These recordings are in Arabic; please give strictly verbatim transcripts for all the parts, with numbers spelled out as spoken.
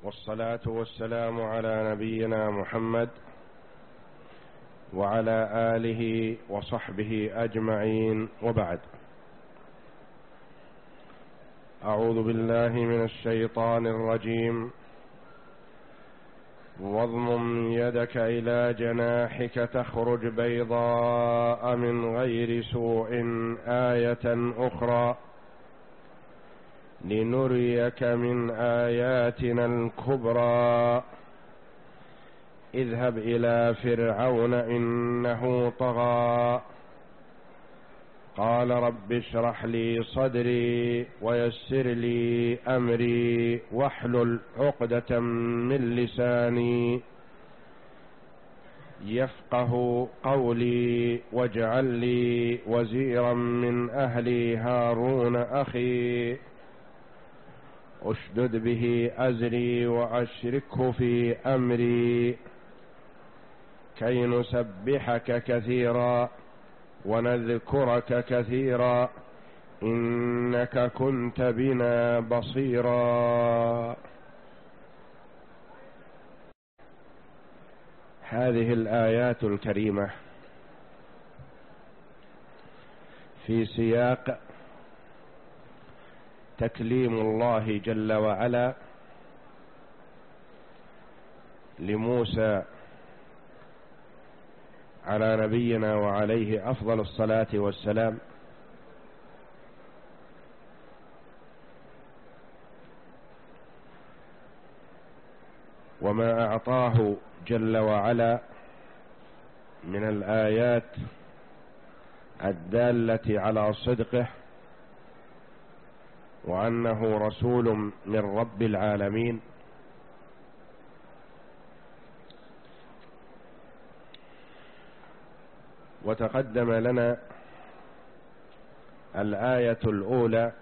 والصلاة والسلام على نبينا محمد وعلى آله وصحبه أجمعين، وبعد. أعوذ بالله من الشيطان الرجيم. واضمم يدك إلى جناحك تخرج بيضاء من غير سوء آية أخرى لنريك من آياتنا الكبرى اذهب إلى فرعون إنه طغى قال رب اشرح لي صدري ويسر لي أمري واحلل عقدة من لساني يفقه قولي واجعل لي وزيرا من أهلي هارون أخي أشدد به أزري وأشركه في أمري كي نسبحك كثيرا ونذكرك كثيرا إنك كنت بنا بصيرا. هذه الآيات الكريمة في سياق تكليم الله جل وعلا لموسى على نبينا وعليه أفضل الصلاة والسلام، وما أعطاه جل وعلا من الآيات الدالة على صدقه وأنه رسول من رب العالمين. وتقدم لنا الآية الأولى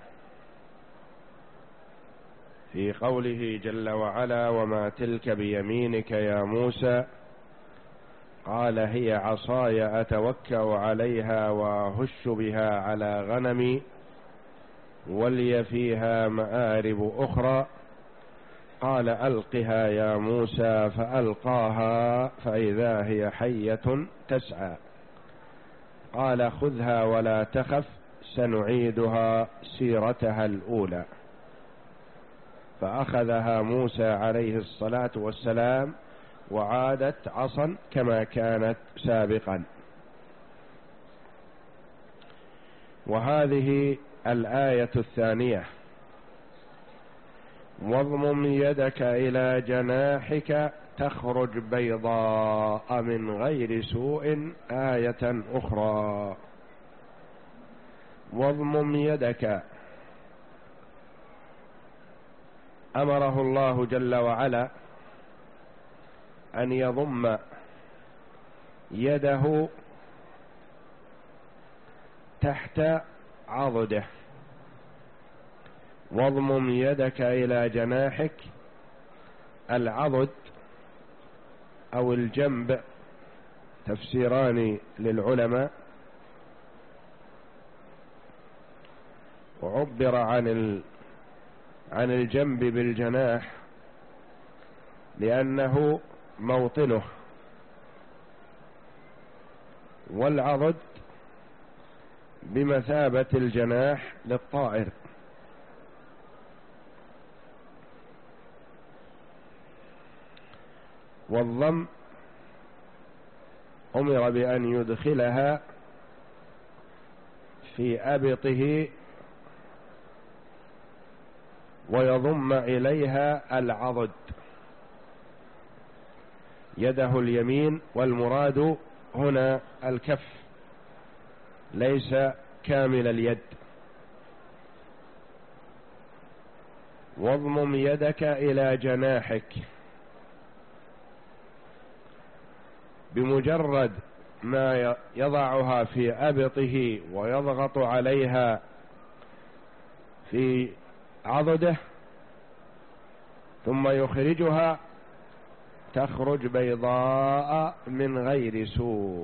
في قوله جل وعلا وما تلك بيمينك يا موسى قال هي عصاي أتوكأ عليها وأهش بها على غنمي ولي فيها مآرب أخرى قال ألقها يا موسى فألقاها فإذا هي حية تسعى قال خذها ولا تخف سنعيدها سيرتها الأولى. فأخذها موسى عليه الصلاة والسلام وعادت عصا كما كانت سابقا. وهذه الآية الثانية واضمم يدك إلى جناحك تخرج بيضاء من غير سوء آية أخرى. واضمم يدك، أمره الله جل وعلا أن يضم يده تحت عضده. واضمم يدك إلى جناحك، العضد أو الجنب تفسيران للعلماء، وعبر عن ال... عن الجنب بالجناح لأنه موطنه، والعضد بمثابة الجناح للطائر. والضم أمر بأن يدخلها في أبطه ويضم إليها العضد يده اليمين، والمراد هنا الكف ليس كامل اليد. واضمم يدك إلى جناحك، بمجرد ما يضعها في أبطه ويضغط عليها في عضده ثم يخرجها تخرج بيضاء من غير سوء.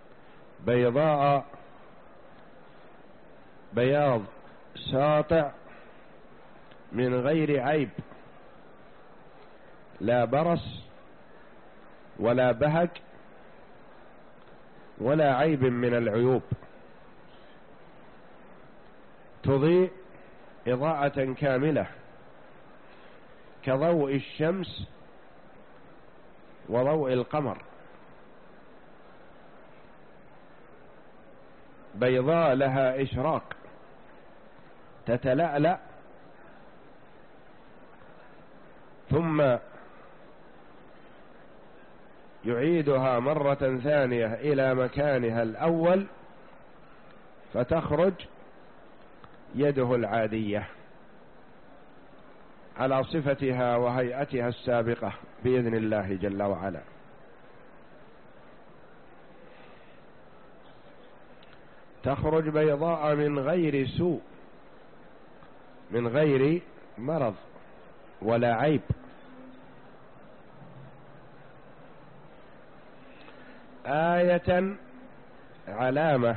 بيضاء بياض ساطع من غير عيب، لا برص ولا بهج ولا عيب من العيوب، تضيء إضاءة كاملة كضوء الشمس وضوء القمر، بيضاء لها إشراق تتلألأ ثم يعيدها مرة ثانية إلى مكانها الأول فتخرج يده العادية على صفتها وهيئتها السابقة بإذن الله جل وعلا. تخرج بيضاء من غير سوء، من غير مرض ولا عيب. آية علامة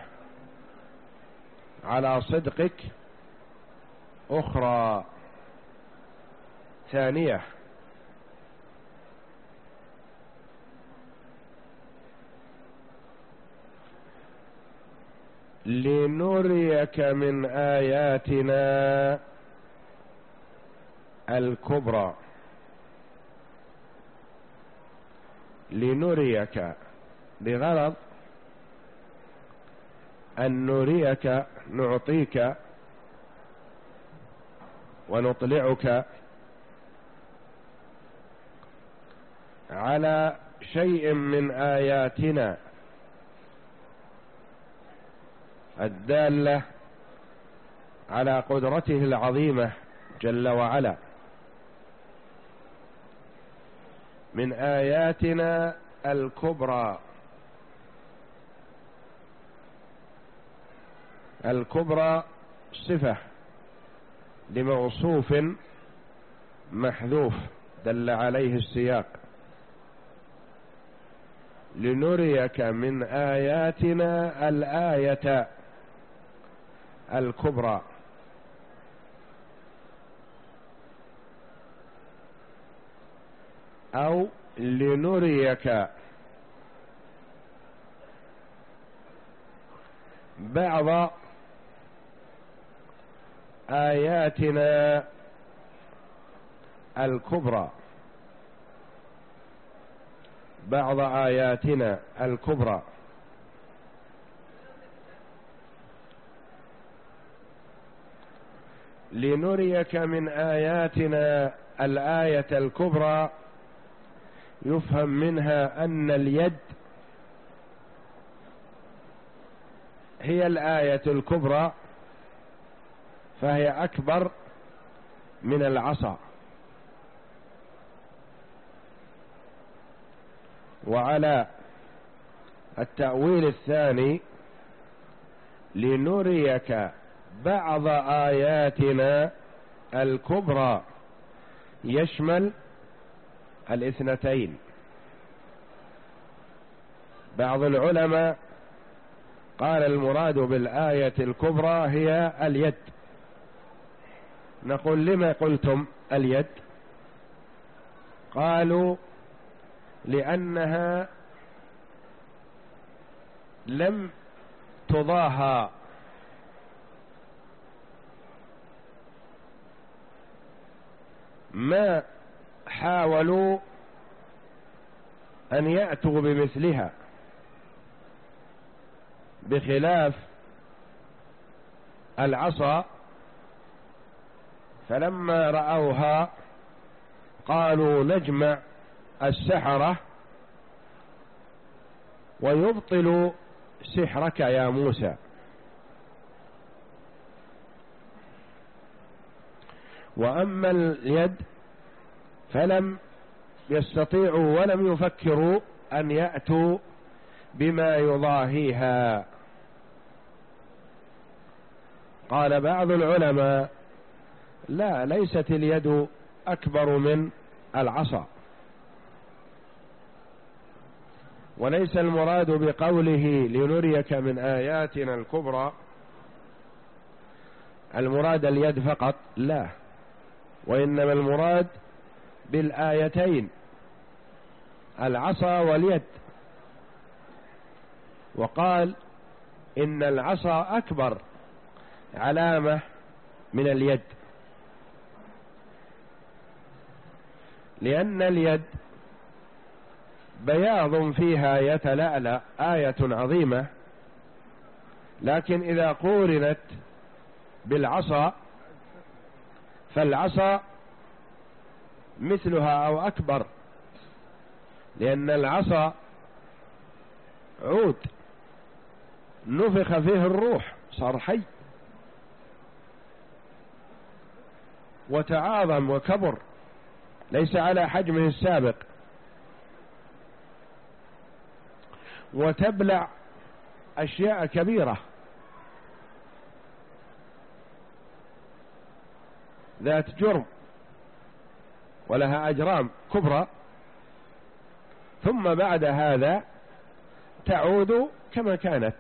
على صدقك، أخرى ثانية لنريك من آياتنا الكبرى. لنريك بغرض أن نريك، نعطيك ونطلعك على شيء من آياتنا الدالة على قدرته العظيمة جل وعلا، من آياتنا الكبرى. الكبرى صفة لموصوف محذوف دل عليه السياق. لنريك من آياتنا الآية الكبرى. أو لنريك بعض آياتنا الكبرى، بعض آياتنا الكبرى. لنريك من آياتنا الآية الكبرى يفهم منها أن اليد هي الآية الكبرى، فهي أكبر من العصا. وعلى التأويل الثاني لنريك بعض آياتنا الكبرى يشمل الاثنتين. بعض العلماء قال المراد بالآية الكبرى هي اليد. نقول لما قلتم اليد؟ قالوا لأنها لم تضاهى ما حاولوا أن يأتوا بمثلها، بخلاف العصا فلما رأوها قالوا نجمع السحرة ويبطل سحرك يا موسى. وأما اليد فلم يستطيعوا ولم يفكروا أن يأتوا بما يضاهيها. قال بعض العلماء لا، ليست اليد أكبر من العصا، وليس المراد بقوله لنريك من آياتنا الكبرى المراد اليد فقط، لا، وإنما المراد بالآيتين العصا واليد. وقال إن العصا أكبر علامة من اليد، لأن اليد بياض فيها يتلألأ آية عظيمة، لكن إذا قورنت بالعصا فالعصا مثلها أو أكبر، لأن العصا عود نفخ فيه الروح صار حي وتعاظم وكبر، ليس على حجمه السابق، وتبلع أشياء كبيرة ذات جرم ولها أجرام كبرى، ثم بعد هذا تعود كما كانت.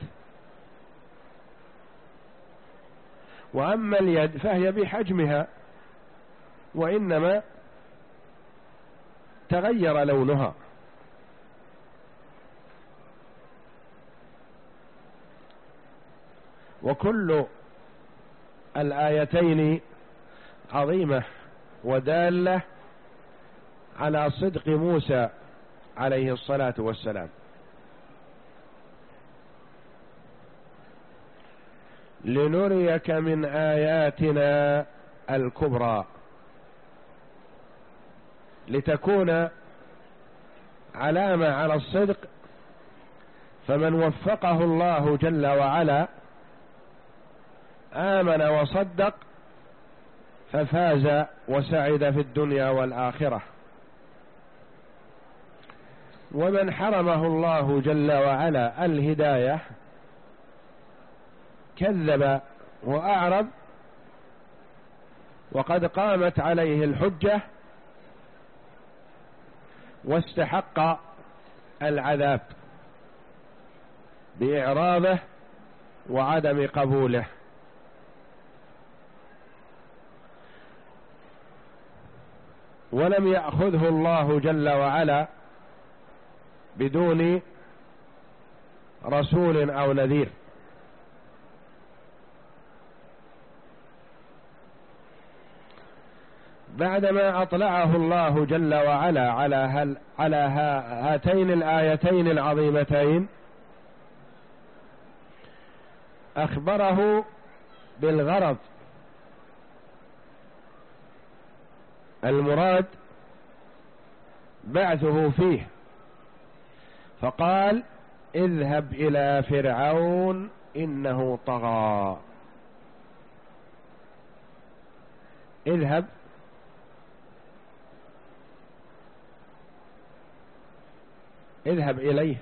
وأما اليد فهي بحجمها، وإنما تغير لونها. وكل الآيتين عظيمة ودالة على صدق موسى عليه الصلاة والسلام. لنريك من آياتنا الكبرى، لتكون علامة على الصدق، فمن وفقه الله جل وعلا آمن وصدق ففاز وسعد في الدنيا والآخرة، ومن حرمه الله جل وعلا الهداية كذب وأعرض، وقد قامت عليه الحجة واستحق العذاب بإعراضه وعدم قبوله. ولم يأخذه الله جل وعلا بدون رسول أو نذير، بعدما أطلعه الله جل وعلا على هل على هاتين الآيتين العظيمتين أخبره بالغرض المراد بعثه فيه، فقال اذهب إلى فرعون إنه طغى. اذهب اذهب إليه.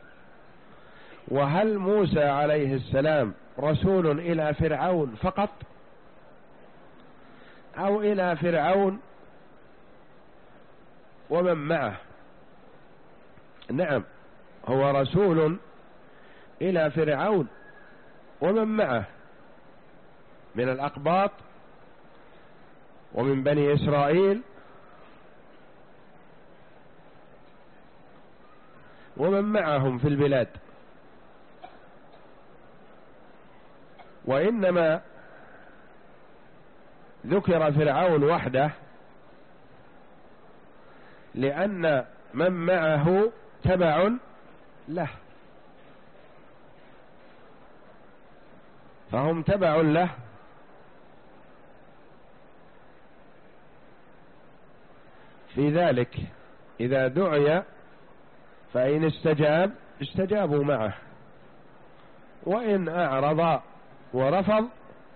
وهل موسى عليه السلام رسول إلى فرعون فقط أو إلى فرعون ومن معه؟ نعم، هو رسول إلى فرعون ومن معه من الأقباط ومن بني إسرائيل ومن معهم في البلاد، وإنما ذكر فرعون وحده لأن من معه تبع له، فهم تبع له، في ذلك إذا دعي فإن استجاب استجابوا معه، وإن أعرض ورفض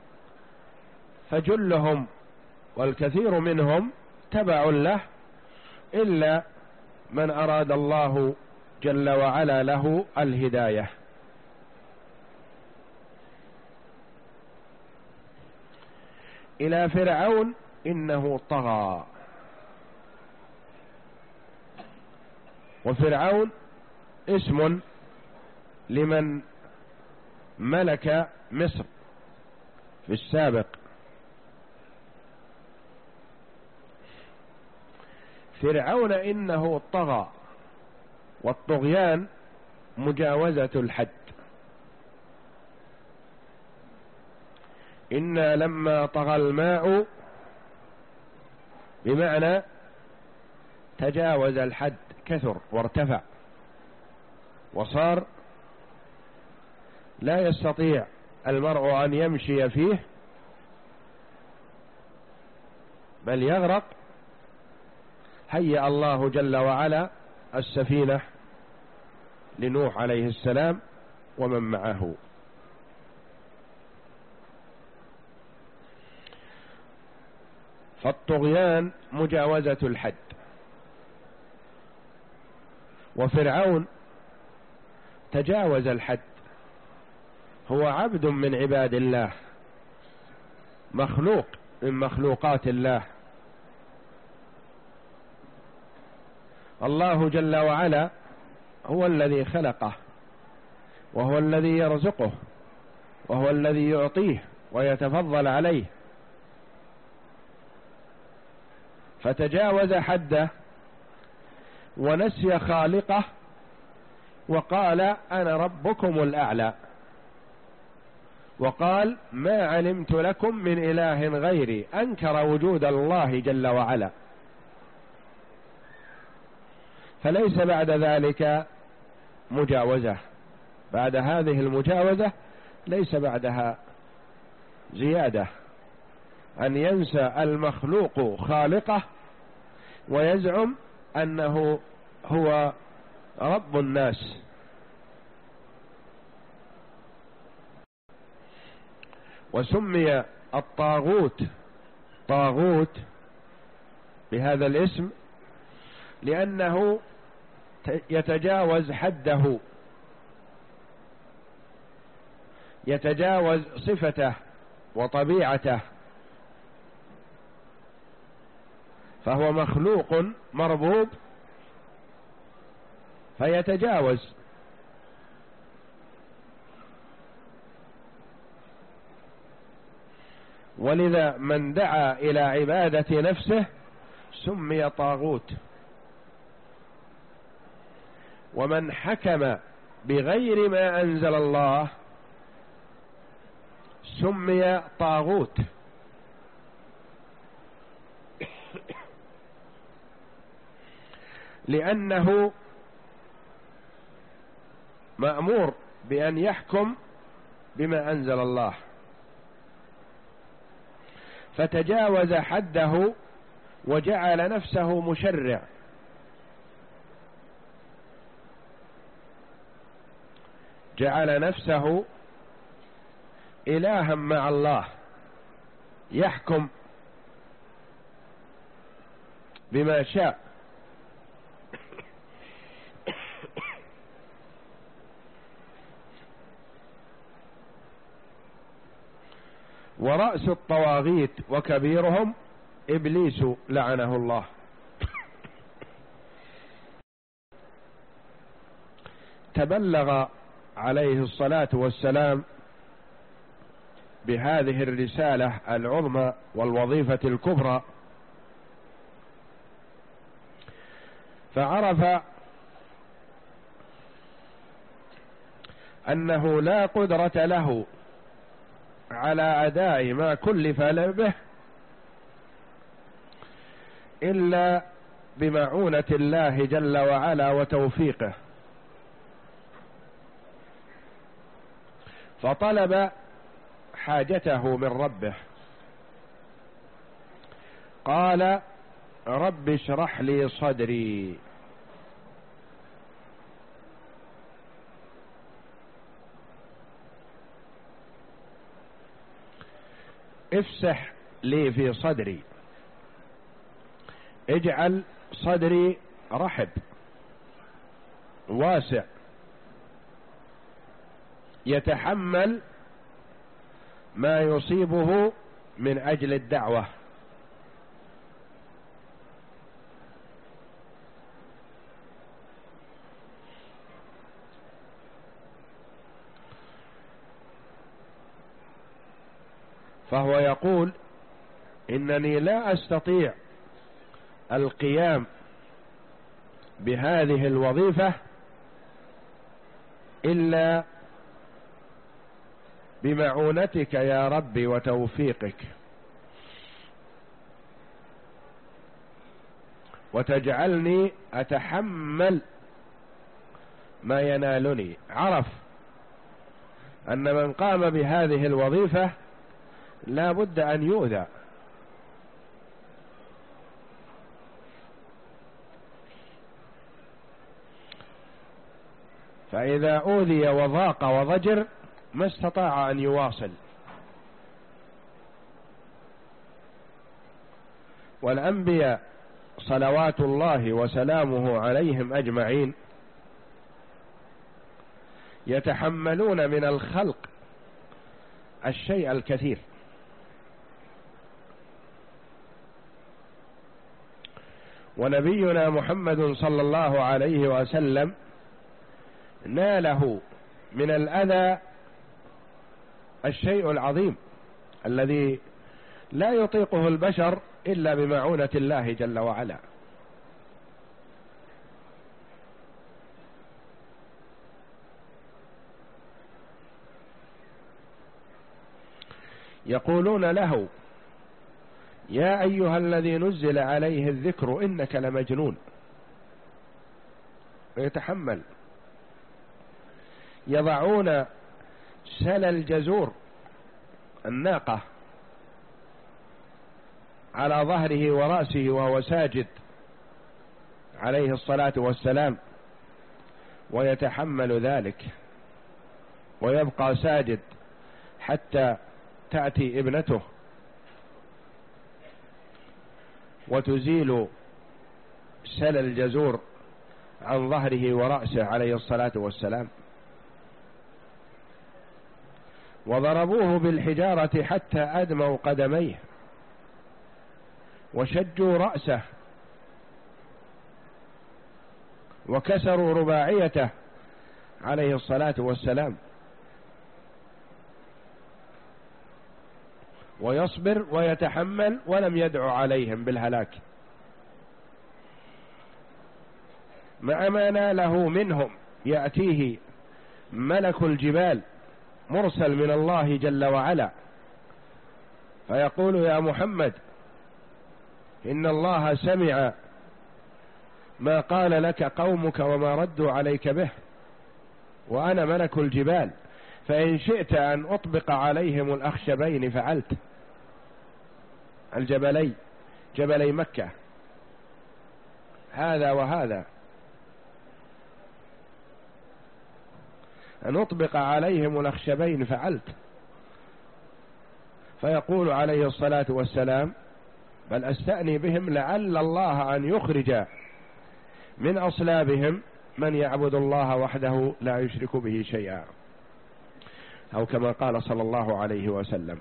فجلهم والكثير منهم تبع له، إلا من أراد الله جل وعلا له الهداية. إلى فرعون إنه طغى. وفرعون اسم لمن ملك مصر في السابق، فرعون إنه طغى، والطغيان مجاوزة الحد. إنا لما طغى الماء بمعنى تجاوز الحد، كثر وارتفع وصار لا يستطيع المرء أن يمشي فيه بل يغرق. هيأ الله جل وعلا السفينة لنوح عليه السلام ومن معه. فالطغيان مجاوزة الحد. وفرعون تجاوز الحد، هو عبد من عباد الله، مخلوق من مخلوقات الله. الله جل وعلا هو الذي خلقه، وهو الذي يرزقه، وهو الذي يعطيه ويتفضل عليه، فتجاوز حده ونسي خالقه وقال أنا ربكم الأعلى، وقال ما علمت لكم من إله غيري، أنكر وجود الله جل وعلا. فليس بعد ذلك مجاوزة، بعد هذه المجاوزة ليس بعدها زيادة، أن ينسى المخلوق خالقه ويزعم أنه هو رب الناس. وسمي الطاغوت طاغوت بهذا الاسم لأنه يتجاوز حده، يتجاوز صفته وطبيعته، فهو مخلوق مربوب فيتجاوز. ولذا من دعا إلى عبادة نفسه سمي طاغوت، ومن حكم بغير ما أنزل الله سمي طاغوت. لأنه مأمور بأن يحكم بما أنزل الله، فتجاوز حده وجعل نفسه مشرع، جعل نفسه إلها مع الله، يحكم بما شاء. ورأس الطواغيت وكبيرهم إبليس لعنه الله. تبلغ عليه الصلاة والسلام بهذه الرسالة العظمى والوظيفة الكبرى، فعرف أنه لا قدرة له على أداء ما كلف به إلا بمعونة الله جل وعلا وتوفيقه، فطلب حاجته من ربه. قال رب اشرح لي صدري. افسح لي في صدري، اجعل صدري رحب واسع يتحمل ما يصيبه من أجل الدعوة. فهو يقول إنني لا أستطيع القيام بهذه الوظيفة إلا بمعونتك يا رب وتوفيقك، وتجعلني أتحمل ما ينالني. عرف أن من قام بهذه الوظيفة لا بد أن يؤذى، فإذا أوذي وضاق وضجر ما استطاع أن يواصل. والأنبياء صلوات الله وسلامه عليهم أجمعين يتحملون من الخلق الشيء الكثير، ونبينا محمد صلى الله عليه وسلم ناله من الأذى الشيء العظيم الذي لا يطيقه البشر إلا بمعونة الله جل وعلا. يقولون له: يا أيها الذي نزل عليه الذكر إنك لمجنون، ويتحمل. يضعون سل الجزور الناقة على ظهره ورأسه وهو ساجد عليه الصلاة والسلام، ويتحمل ذلك ويبقى ساجد حتى تأتي ابنته وتزيل سل الجزور عن ظهره ورأسه عليه الصلاة والسلام. وضربوه بالحجارة حتى أدموا قدميه وشجوا رأسه وكسروا رباعيته عليه الصلاة والسلام، ويصبر ويتحمل ولم يدعو عليهم بالهلاك، مع ما ناله منهم. يأتيه ملك الجبال مرسل من الله جل وعلا فيقول: يا محمد، إن الله سمع ما قال لك قومك وما ردوا عليك به، وأنا ملك الجبال، فإن شئت أن أطبق عليهم الأخشبين فعلت. الجبلي جبلي مكة، هذا وهذا، أن أطبق عليهم الأخشبين فعلت. فيقول عليه الصلاة والسلام: بل أستأني بهم لعل الله أن يخرج من أصلابهم من يعبد الله وحده لا يشرك به شيئا، أو كما قال صلى الله عليه وسلم.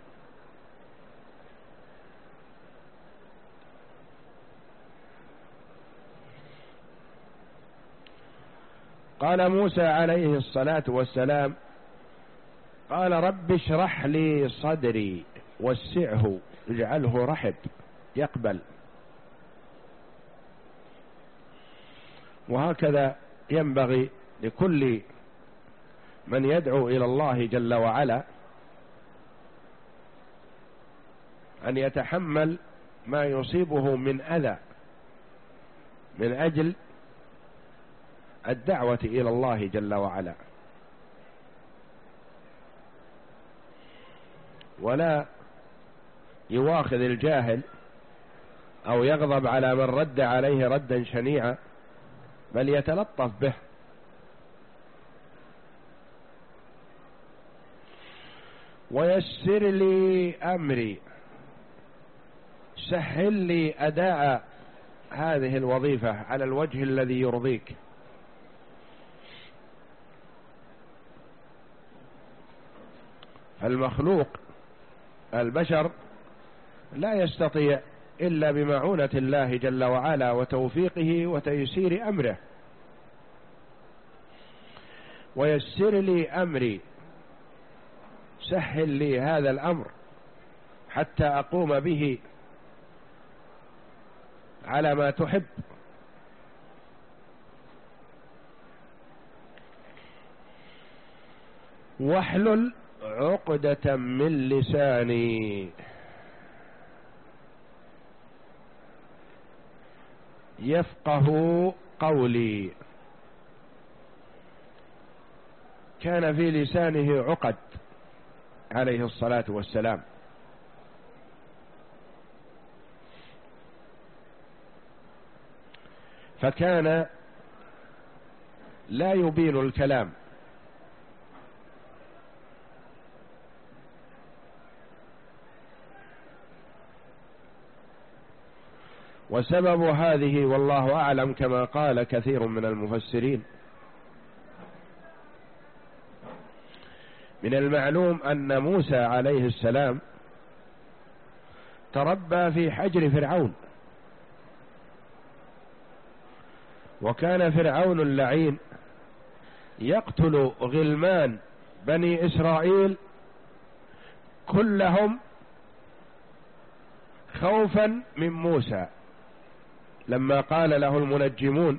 قال موسى عليه الصلاة والسلام: قال رب اشرح لي صدري وسعه اجعله رحب، يقبل. وهكذا ينبغي لكل من يدعو إلى الله جل وعلا أن يتحمل ما يصيبه من أذى من أجل الدعوة إلى الله جل وعلا، ولا يواخذ الجاهل أو يغضب على من رد عليه ردا شنيعا، بل يتلطف به. ويسر لي أمري، سهل لي أداء هذه الوظيفة على الوجه الذي يرضيك. المخلوق البشر لا يستطيع إلا بمعونة الله جل وعلا وتوفيقه وتيسير أمره. ويسر لي أمري، سهل لي هذا الأمر حتى أقوم به على ما تحب. واحلل عقدة من لساني يفقه قولي. كان في لسانه عقد عليه الصلاة والسلام، فكان لا يبين الكلام، وسبب هذه والله أعلم كما قال كثير من المفسرين. من المعلوم أن موسى عليه السلام تربى في حجر فرعون، وكان فرعون اللعين يقتل غلمان بني إسرائيل كلهم خوفا من موسى، لما قال له المنجمون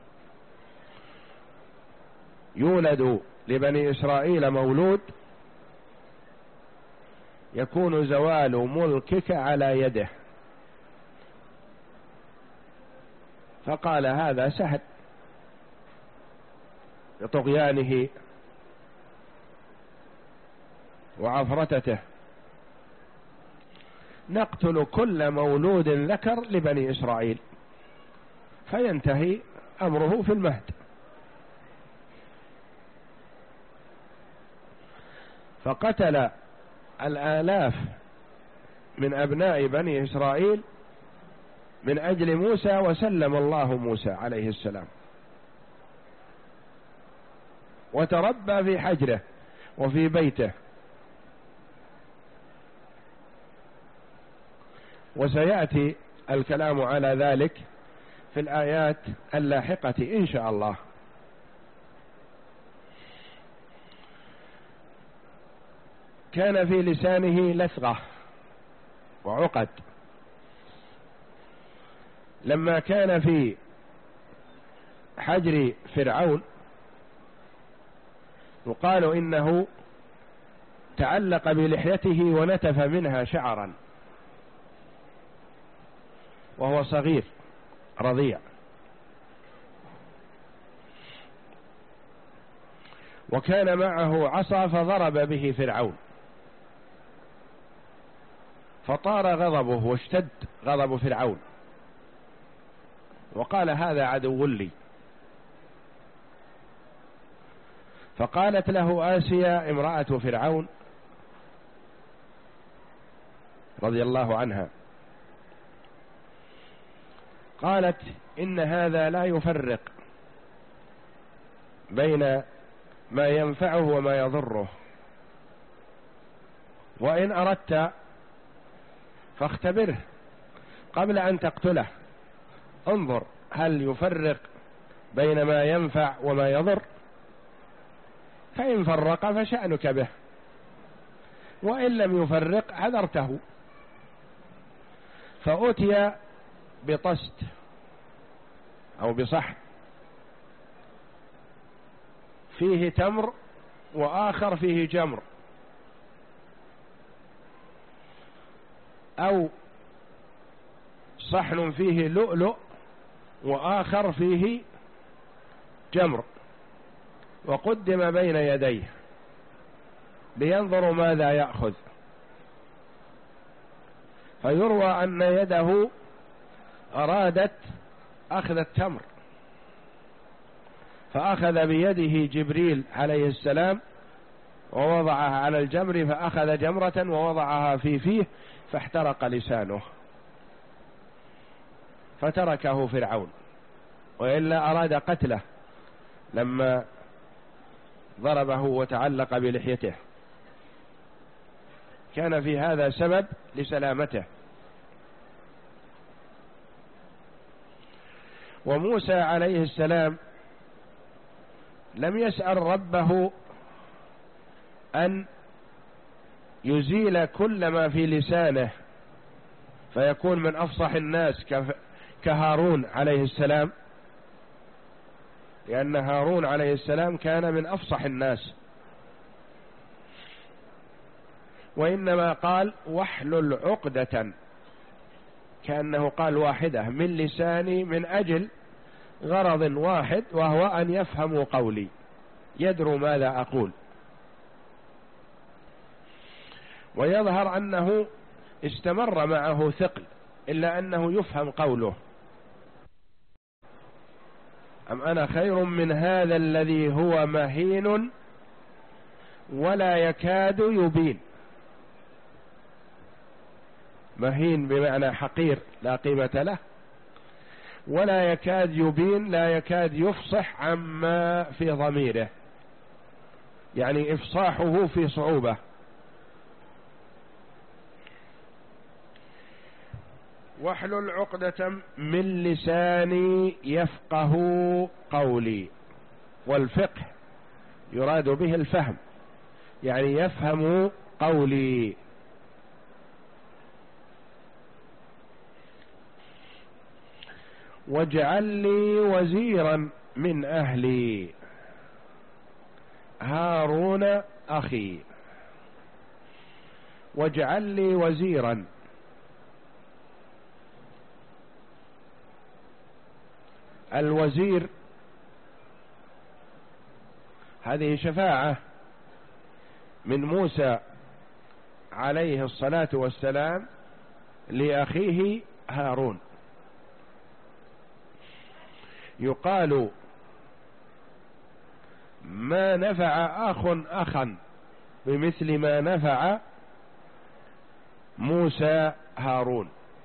يولد لبني إسرائيل مولود يكون زوال ملكك على يده، فقال هذا سهل بطغيانه وعفرتته، نقتل كل مولود ذكر لبني إسرائيل فينتهي أمره في المهد. فقتل الآلاف من أبناء بني إسرائيل من أجل موسى، وسلم الله موسى عليه السلام، وتربى في حجره وفي بيته. وسيأتي الكلام على ذلك في الآيات اللاحقة إن شاء الله. كان في لسانه لثغة وعقد. لما كان في حجر فرعون يقال إنه تعلق بلحيته ونتف منها شعرا وهو صغير رضيع، وكان معه عصا فضرب به فرعون فطار غضبه واشتد غضب فرعون، وقال هذا عدو لي. فقالت له آسيا امرأة فرعون رضي الله عنها، قالت إن هذا لا يفرق بين ما ينفعه وما يضره، وإن أردت فاختبره قبل أن تقتله، انظر هل يفرق بين ما ينفع وما يضر، فإن فرق فشأنك به، وإن لم يفرق عذرته. فأتي بطست أو بصحن فيه تمر وآخر فيه جمر، أو صحن فيه لؤلؤ وآخر فيه جمر، وقدم بين يديه لينظر ماذا يأخذ. فيروى أن يده أرادت أخذ التمر، فأخذ بيده جبريل عليه السلام ووضعها على الجمر، فأخذ جمرة ووضعها في فيه فاحترق لسانه فتركه فرعون، وإلا أراد قتله لما ضربه وتعلق بلحيته. كان في هذا سبب لسلامته. وموسى عليه السلام لم يسأل ربه أن يزيل كل ما في لسانه فيكون من أفصح الناس كهارون عليه السلام، لأن هارون عليه السلام كان من أفصح الناس، وإنما قال واحلل عقدة، كأنه قال واحدة من لساني من أجل غرض واحد، وهو أن يفهموا قولي، يدروا ماذا أقول. ويظهر أنه استمر معه ثقل إلا أنه يفهم قوله: أم أنا خير من هذا الذي هو مهين ولا يكاد يبين. مهين بمعنى حقير لا قيمة له، ولا يكاد يبين لا يكاد يفصح عما في ضميره، يعني إفصاحه في صعوبة. واحلل عقدة من لساني يفقه قولي. والفقه يراد به الفهم، يعني يفهم قولي. واجعل لي وزيرا من أهلي هارون أخي. واجعل لي وزيرا، الوزير هذه شفاعة من موسى عليه الصلاة والسلام لأخيه هارون. يقال ما نفع أخ أخا بمثل ما نفع موسى هارون،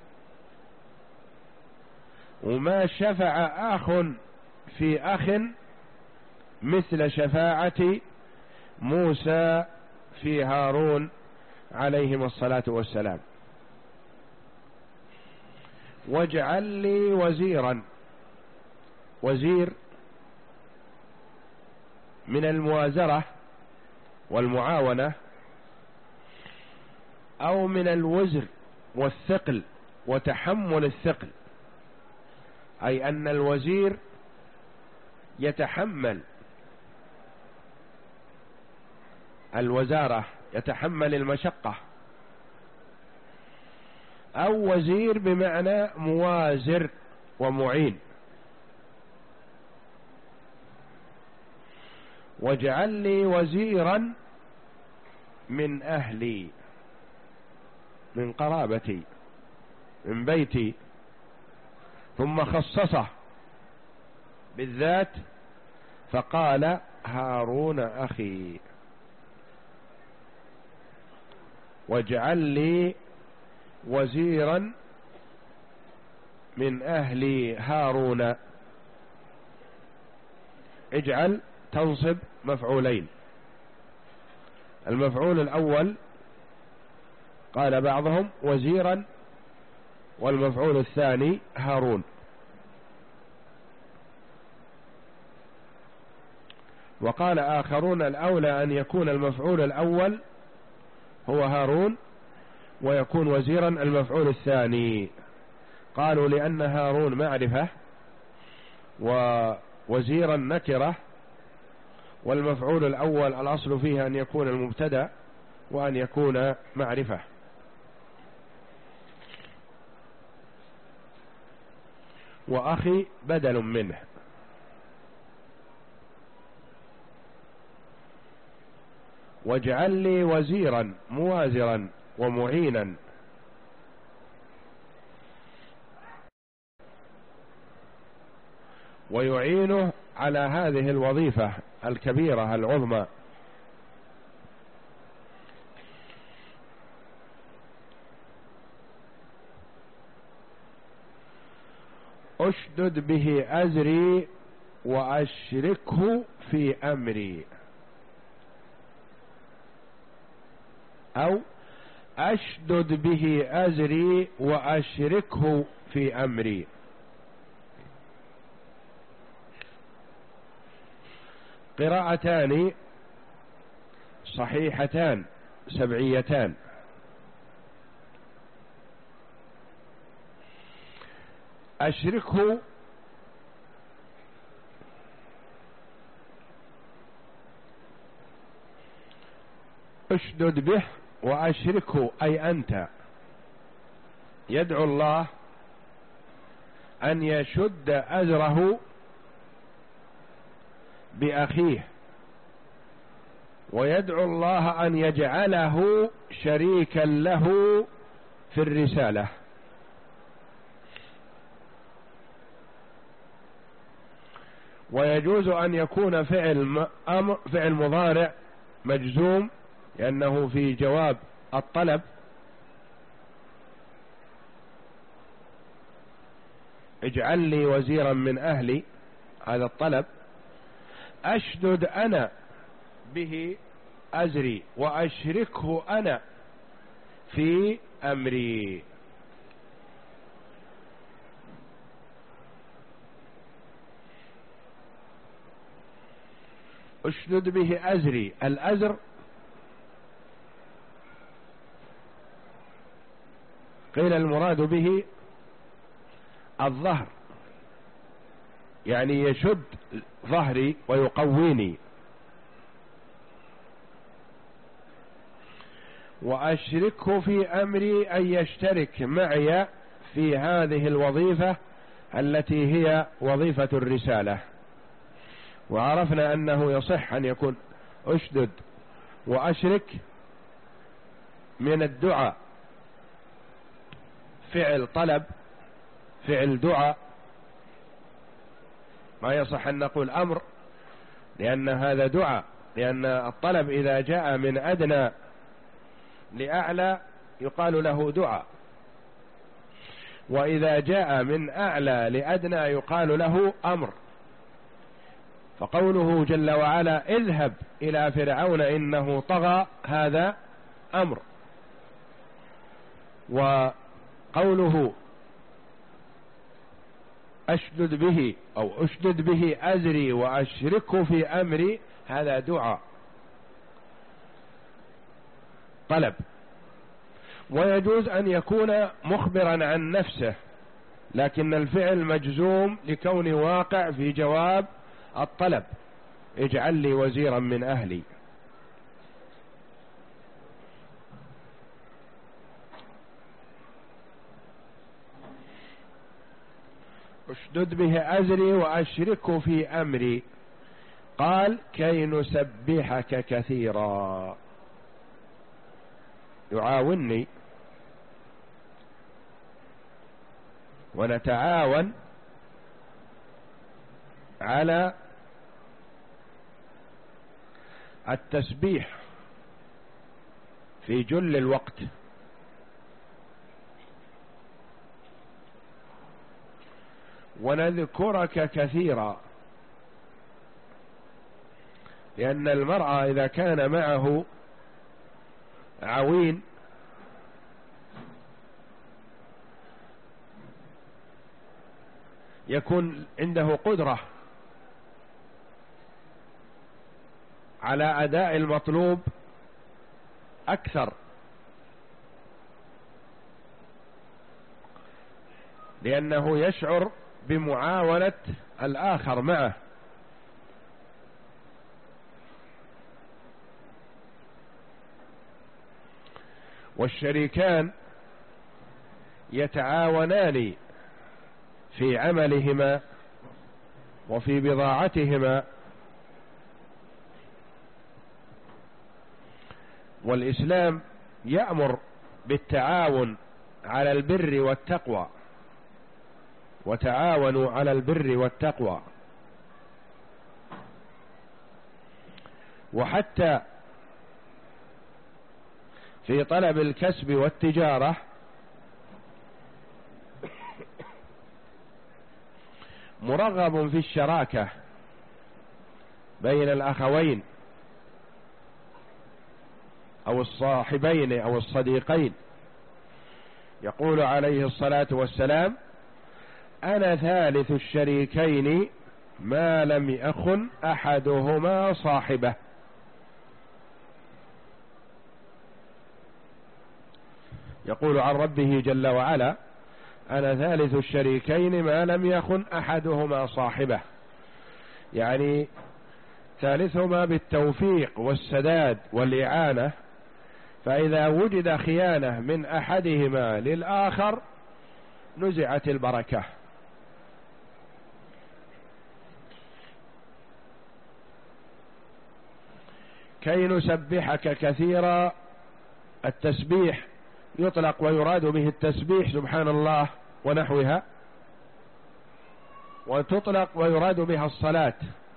وما شفع أخ في أخ مثل شفاعة موسى في هارون عليهما الصلاة والسلام. واجعل لي وزيرا، وزير من الموازرة والمعاونة، أو من الوزر والثقل وتحمل الثقل، أي أن الوزير يتحمل الوزارة، يتحمل المشقة. أو وزير بمعنى موازر ومعين. واجعل لي وزيرا من أهلي، من قرابتي، من بيتي، ثم خصصه بالذات فقال هارون أخي. واجعل لي وزيرا من أهلي هارون. اجعل تنصب مفعولين، المفعول الأول قال بعضهم وزيرا، والمفعول الثاني هارون. وقال آخرون الأولى أن يكون المفعول الأول هو هارون، ويكون وزيرا المفعول الثاني. قالوا لأن هارون معرفة ووزيرا نكرة، والمفعول الأول الأصل فيه أن يكون المبتدأ وأن يكون معرفة. وأخي بدل منه. واجعل لي وزيرا موازرا ومعينا. ويعينه على هذه الوظيفة الكبيرة العظمى. أشدد به أزري وأشركه في أمري، أو أشدد به أزري وأشركه في أمري. قراءتان صحيحتان سبعيتان. أشركه أشدد به وأشركه أي أنت يدعو الله أن يشد أزره بأخيه، ويدعو الله أن يجعله شريكا له في الرسالة. ويجوز أن يكون فعل أمر فعل مضارع مجزوم لأنه في جواب الطلب، اجعل لي وزيرا من أهلي، هذا الطلب. أشدد أنا به أزري وأشركه أنا في أمري. أشدد به أزري، الأزر قيل المراد به الظهر، يعني يشد ظهري ويقويني. وأشركه في أمري أن يشترك معي في هذه الوظيفة التي هي وظيفة الرسالة. وعرفنا أنه يصح أن يكون أشدد وأشرك من الدعاء فعل طلب، فعل دعاء، ما يصح أن نقول أمر لأن هذا دعاء، لأن الطلب إذا جاء من أدنى لأعلى يقال له دعاء، وإذا جاء من أعلى لأدنى يقال له أمر. فقوله جل وعلا اذهب إلى فرعون إنه طغى هذا أمر، وقوله أشدد به أو أشدد به أزري وأشركه في أمري هذا دعاء طلب. ويجوز أن يكون مخبرا عن نفسه لكن الفعل مجزوم لكون واقع في جواب الطلب، اجعل لي وزيرا من أهلي. اشدد به أزري وأشركه في أمري. قال كي نسبحك كثيرا، يعاونني ونتعاون على التسبيح في جل الوقت. ونذكرك كثيرا، لأن المرأة إذا كان معه عوين يكون عنده قدرة على أداء المطلوب أكثر، لأنه يشعر بمعاونة الآخر معه. والشريكان يتعاونان في عملهما وفي بضاعتهما، والإسلام يأمر بالتعاون على البر والتقوى، وتعاونوا على البر والتقوى. وحتى في طلب الكسب والتجارة مرغب في الشراكة بين الأخوين أو الصاحبين أو الصديقين. يقول عليه الصلاة والسلام أنا ثالث الشريكين ما لم يخن أحدهما صاحبه. يقول عن ربه جل وعلا أنا ثالث الشريكين ما لم يخن أحدهما صاحبه، يعني ثالثهما بالتوفيق والسداد والإعانة فإذا وجد خيانة من أحدهما للآخر نزعت البركة. كي نسبحك كثيرا، التسبيح يطلق ويراد به التسبيح سبحان الله ونحوها، وتطلق ويراد بها الصلاة.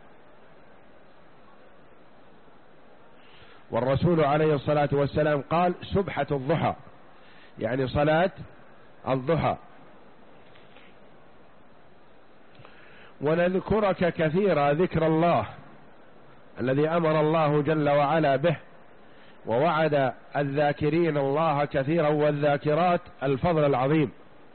والرسول عليه الصلاة والسلام قال سبحة الضحى، يعني صلاة الضحى. ونذكرك كثيرا، ذكر الله الذي أمر الله جل وعلا به، ووعد الذاكرين الله كثيرا والذاكرات الفضل العظيم.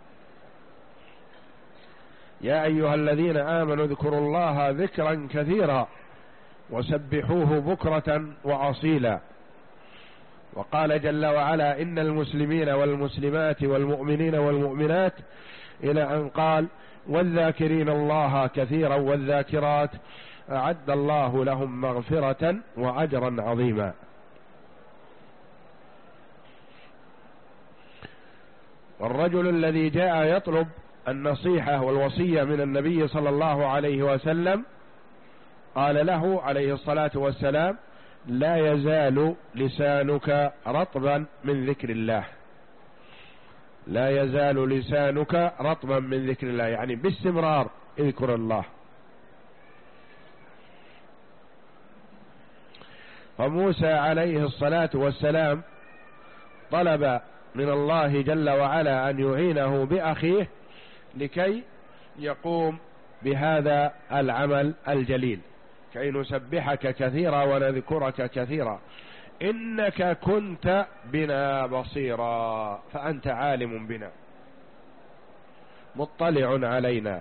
يا أيها الذين آمنوا اذكروا الله ذكرا كثيرا وسبحوه بكرة وأصيلا. وقال جل وعلا إن المسلمين والمسلمات والمؤمنين والمؤمنات، إلى أن قال والذاكرين الله كثيرا والذاكرات أعد الله لهم مغفرة وأجرا عظيما. والرجل الذي جاء يطلب النصيحة والوصية من النبي صلى الله عليه وسلم قال له عليه الصلاة والسلام لا يزال لسانك رطبا من ذكر الله، لا يزال لسانك رطبا من ذكر الله، يعني باستمرار اذكر الله. فموسى عليه الصلاة والسلام طلب من الله جل وعلا أن يعينه بأخيه لكي يقوم بهذا العمل الجليل، كي نسبحك كثيرا ونذكرك كثيرا إنك كنت بنا بصيرا، فأنت عالم بنا مطلع علينا،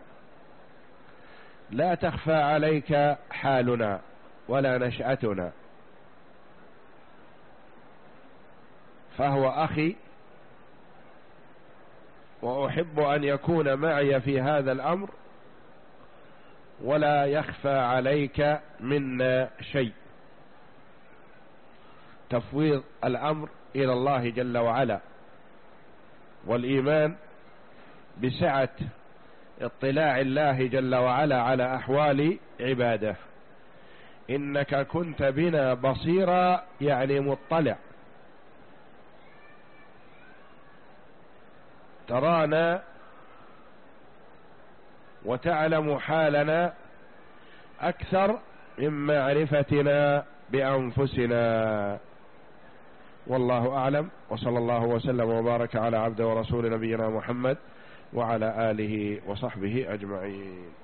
لا تخفى عليك حالنا ولا نشأتنا. فهو أخي وأحب أن يكون معي في هذا الأمر، ولا يخفى عليك منا شيء. تفويض الأمر إلى الله جل وعلا، والإيمان بسعة اطلاع الله جل وعلا على أحوال عباده. إنك كنت بنا بصيرا، يعني مطلع، ترانا وتعلم حالنا أكثر من معرفتنا بأنفسنا. والله أعلم، وصلى الله وسلم وبارك على عبد ورسول نبينا محمد وعلى آله وصحبه أجمعين.